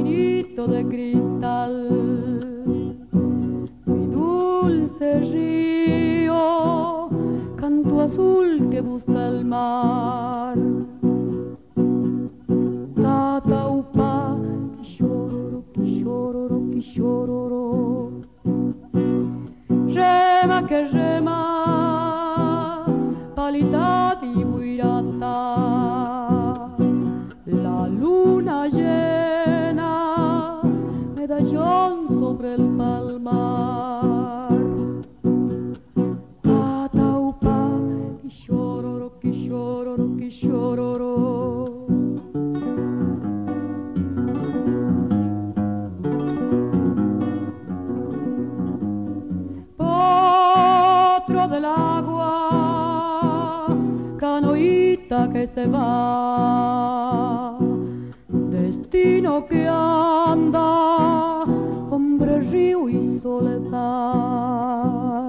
caminito de cristal. Mi dulce río, canto azul que busca el mar. Tataupa, quishororo, quishororo, quishororo. Rema que rema, palita di buirata. La luna llena, medallón sobre el palmar. Tataupa, quishororo, quishororo, quishororo. Del agua, canoita que se va, destino que anda, hombre, río y soledad.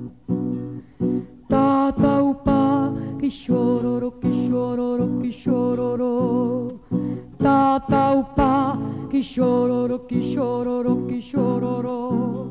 Tataupa, quishororo, quishororo, quishororo. Tataupa, quishororo, quishororo, quishororo.